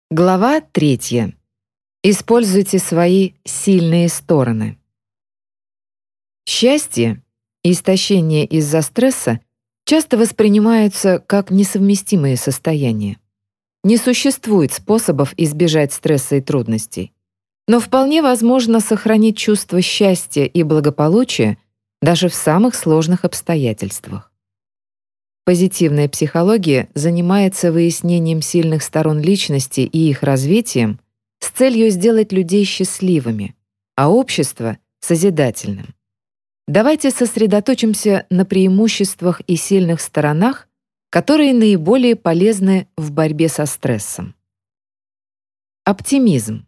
Глава 3. Используйте свои сильные стороны. Счастье и истощение из-за стресса часто воспринимаются как несовместимые состояния. Не существует способов избежать стресса и трудностей. Но вполне возможно сохранить чувство счастья и благополучия даже в самых сложных обстоятельствах. Позитивная психология занимается выяснением сильных сторон личности и их развитием с целью сделать людей счастливыми, а общество — созидательным. Давайте сосредоточимся на преимуществах и сильных сторонах, которые наиболее полезны в борьбе со стрессом. Оптимизм.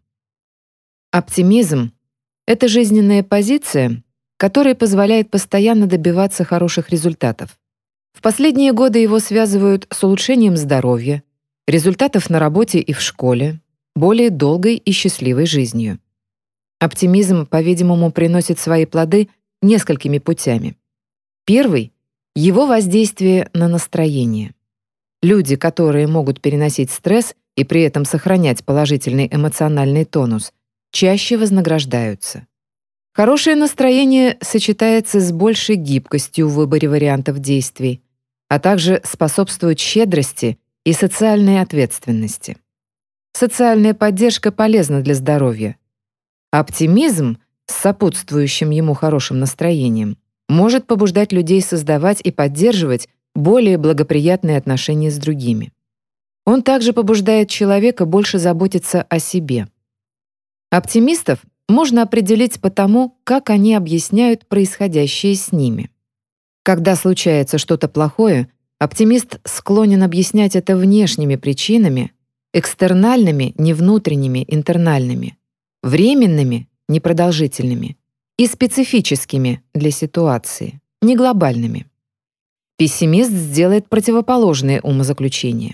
Оптимизм — это жизненная позиция, которая позволяет постоянно добиваться хороших результатов. В последние годы его связывают с улучшением здоровья, результатов на работе и в школе, более долгой и счастливой жизнью. Оптимизм, по-видимому, приносит свои плоды несколькими путями. Первый — его воздействие на настроение. Люди, которые могут переносить стресс и при этом сохранять положительный эмоциональный тонус, чаще вознаграждаются. Хорошее настроение сочетается с большей гибкостью в выборе вариантов действий, а также способствует щедрости и социальной ответственности. Социальная поддержка полезна для здоровья. Оптимизм с сопутствующим ему хорошим настроением может побуждать людей создавать и поддерживать более благоприятные отношения с другими. Он также побуждает человека больше заботиться о себе. Оптимистов можно определить по тому, как они объясняют происходящее с ними. Когда случается что-то плохое, оптимист склонен объяснять это внешними причинами, экстернальными, не внутренними, интернальными, временными, непродолжительными и специфическими для ситуации, не глобальными. Пессимист сделает противоположные умозаключения.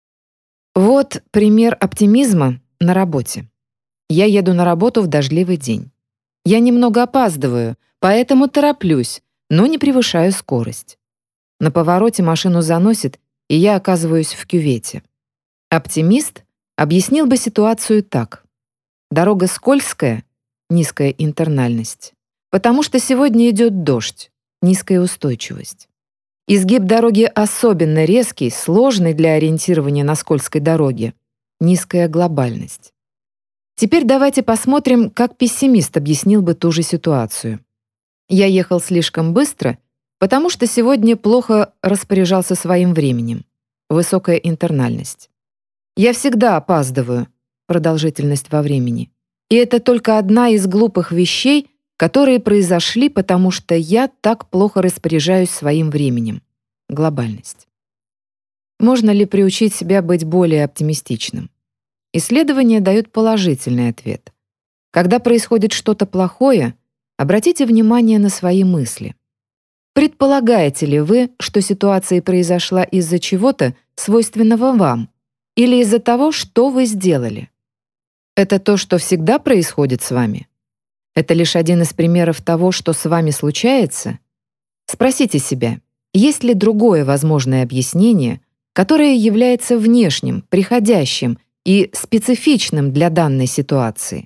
Вот пример оптимизма на работе. Я еду на работу в дождливый день. Я немного опаздываю, поэтому тороплюсь, но не превышаю скорость. На повороте машину заносит, и я оказываюсь в кювете. Оптимист объяснил бы ситуацию так. Дорога скользкая, низкая интернальность, потому что сегодня идет дождь, низкая устойчивость. Изгиб дороги особенно резкий, сложный для ориентирования на скользкой дороге, низкая глобальность. Теперь давайте посмотрим, как пессимист объяснил бы ту же ситуацию. Я ехал слишком быстро, потому что сегодня плохо распоряжался своим временем. Высокая интернальность. Я всегда опаздываю, продолжительность во времени. И это только одна из глупых вещей, которые произошли, потому что я так плохо распоряжаюсь своим временем. Глобальность. Можно ли приучить себя быть более оптимистичным? Исследования дают положительный ответ. Когда происходит что-то плохое, обратите внимание на свои мысли. Предполагаете ли вы, что ситуация произошла из-за чего-то, свойственного вам, или из-за того, что вы сделали? Это то, что всегда происходит с вами? Это лишь один из примеров того, что с вами случается? Спросите себя, есть ли другое возможное объяснение, которое является внешним, приходящим и специфичным для данной ситуации?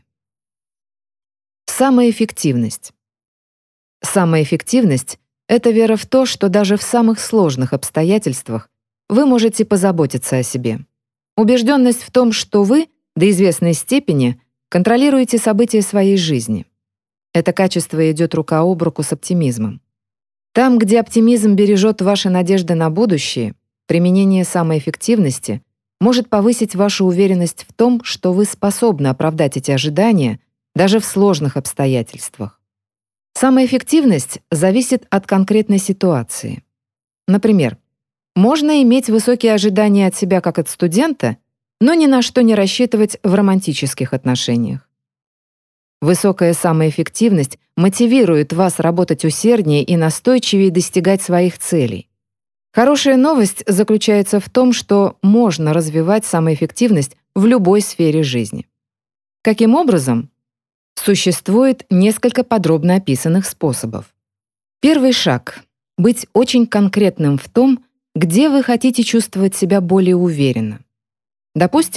Самоэффективность. Самоэффективность — это вера в то, что даже в самых сложных обстоятельствах вы можете позаботиться о себе. Убежденность в том, что вы, до известной степени, контролируете события своей жизни. Это качество идет рука об руку с оптимизмом. Там, где оптимизм бережет ваши надежды на будущее, применение самоэффективности может повысить вашу уверенность в том, что вы способны оправдать эти ожидания даже в сложных обстоятельствах. Самоэффективность зависит от конкретной ситуации. Например, можно иметь высокие ожидания от себя как от студента, но ни на что не рассчитывать в романтических отношениях. Высокая самоэффективность мотивирует вас работать усерднее и настойчивее достигать своих целей. Хорошая новость заключается в том, что можно развивать самоэффективность в любой сфере жизни. Каким образом? Существует несколько подробно описанных способов. Первый шаг — быть очень конкретным в том, где вы хотите чувствовать себя более уверенно. Допустим,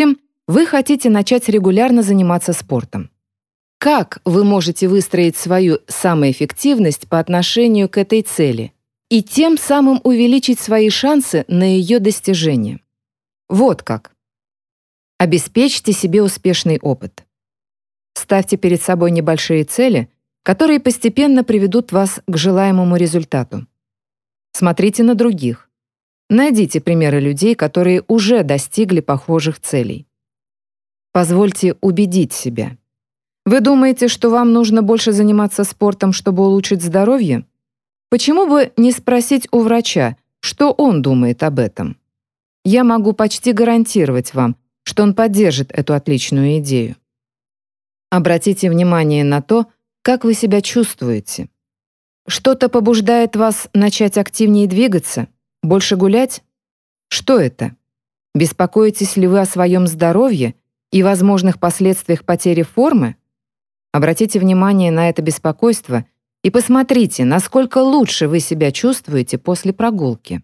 Вы хотите начать регулярно заниматься спортом. Как вы можете выстроить свою самоэффективность по отношению к этой цели и тем самым увеличить свои шансы на ее достижение? Вот как. Обеспечьте себе успешный опыт. Ставьте перед собой небольшие цели, которые постепенно приведут вас к желаемому результату. Смотрите на других. Найдите примеры людей, которые уже достигли похожих целей. Позвольте убедить себя. Вы думаете, что вам нужно больше заниматься спортом, чтобы улучшить здоровье? Почему бы не спросить у врача, что он думает об этом? Я могу почти гарантировать вам, что он поддержит эту отличную идею. Обратите внимание на то, как вы себя чувствуете. Что-то побуждает вас начать активнее двигаться, больше гулять? Что это? Беспокоитесь ли вы о своем здоровье и возможных последствиях потери формы? Обратите внимание на это беспокойство и посмотрите, насколько лучше вы себя чувствуете после прогулки.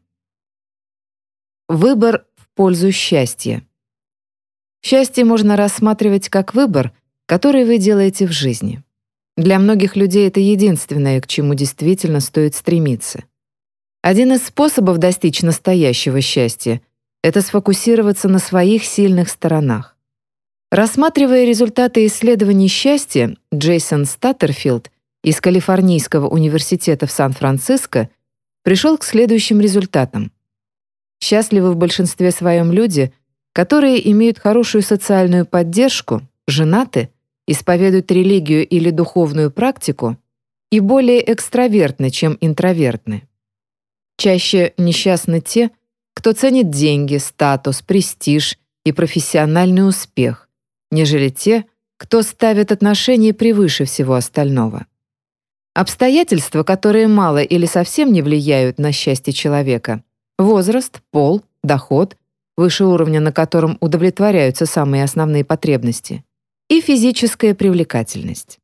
Выбор в пользу счастья. Счастье можно рассматривать как выбор, который вы делаете в жизни. Для многих людей это единственное, к чему действительно стоит стремиться. Один из способов достичь настоящего счастья — это сфокусироваться на своих сильных сторонах. Рассматривая результаты исследований счастья, Джейсон Статтерфилд из Калифорнийского университета в Сан-Франциско пришел к следующим результатам. Счастливы в большинстве своем люди, которые имеют хорошую социальную поддержку, женаты, исповедуют религию или духовную практику и более экстравертны, чем интровертны. Чаще несчастны те, кто ценит деньги, статус, престиж и профессиональный успех, нежели те, кто ставит отношения превыше всего остального. Обстоятельства, которые мало или совсем не влияют на счастье человека — возраст, пол, доход, выше уровня, на котором удовлетворяются самые основные потребности, и физическая привлекательность.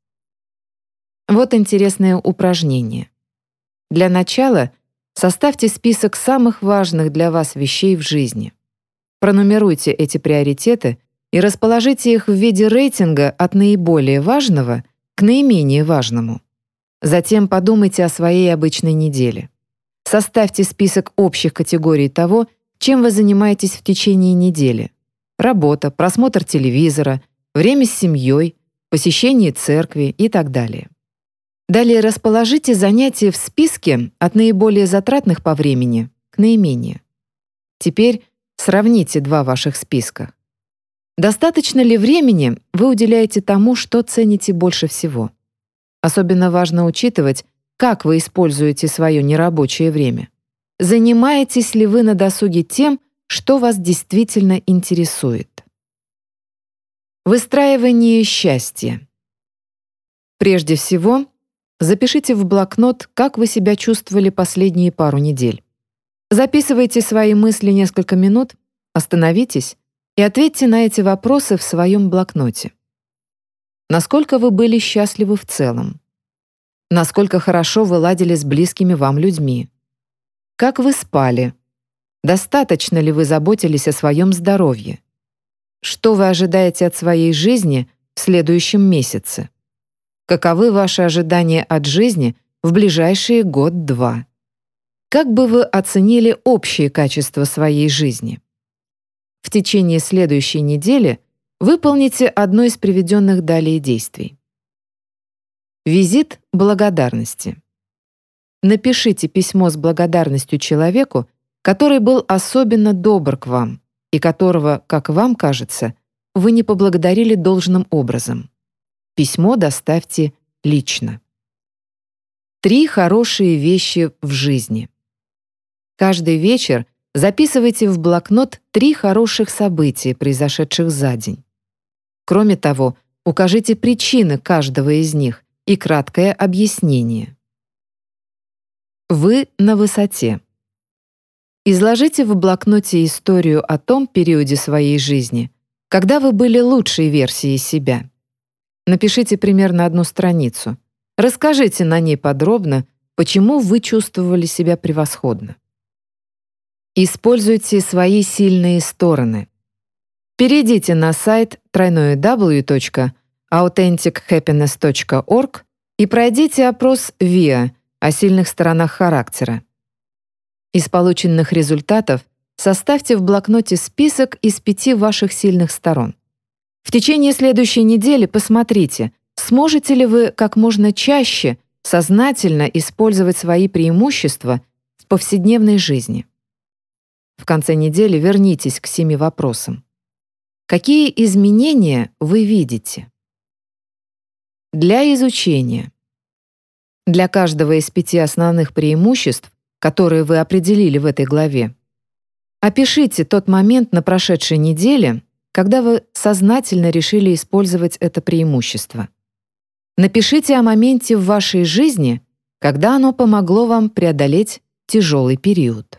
Вот интересное упражнение. Для начала составьте список самых важных для вас вещей в жизни. Пронумеруйте эти приоритеты и расположите их в виде рейтинга от наиболее важного к наименее важному. Затем подумайте о своей обычной неделе. Составьте список общих категорий того, чем вы занимаетесь в течение недели. Работа, просмотр телевизора, время с семьей, посещение церкви и так далее. Далее расположите занятия в списке от наиболее затратных по времени к наименее. Теперь сравните два ваших списка. Достаточно ли времени вы уделяете тому, что цените больше всего? Особенно важно учитывать, как вы используете свое нерабочее время. Занимаетесь ли вы на досуге тем, что вас действительно интересует? Выстраивание счастья. Прежде всего, запишите в блокнот, как вы себя чувствовали последние пару недель. Записывайте свои мысли несколько минут, остановитесь и ответьте на эти вопросы в своем блокноте. Насколько вы были счастливы в целом? Насколько хорошо вы ладили с близкими вам людьми? Как вы спали? Достаточно ли вы заботились о своем здоровье? Что вы ожидаете от своей жизни в следующем месяце? Каковы ваши ожидания от жизни в ближайшие год-два? Как бы вы оценили общие качества своей жизни? В течение следующей недели выполните одно из приведенных далее действий. Визит благодарности. Напишите письмо с благодарностью человеку, который был особенно добр к вам и которого, как вам кажется, вы не поблагодарили должным образом. Письмо доставьте лично. 3 хорошие вещи в жизни. Каждый вечер записывайте в блокнот 3 хороших события, произошедших за день. Кроме того, укажите причины каждого из них и краткое объяснение. Вы на высоте. Изложите в блокноте историю о том периоде своей жизни, когда вы были лучшей версией себя. Напишите примерно 1 страницу. Расскажите на ней подробно, почему вы чувствовали себя превосходно. Используйте свои сильные стороны. перейдите на сайт www.authentichappiness.org и пройдите опрос ВИА о сильных сторонах характера. Из полученных результатов составьте в блокноте список из 5 ваших сильных сторон. В течение следующей недели посмотрите, сможете ли вы как можно чаще сознательно использовать свои преимущества в повседневной жизни. В конце недели вернитесь к 7 вопросам. Какие изменения вы видите? Для изучения. Для каждого из 5 основных преимуществ, которые вы определили в этой главе, опишите тот момент на прошедшей неделе, когда вы сознательно решили использовать это преимущество. Напишите о моменте в вашей жизни, когда оно помогло вам преодолеть тяжелый период.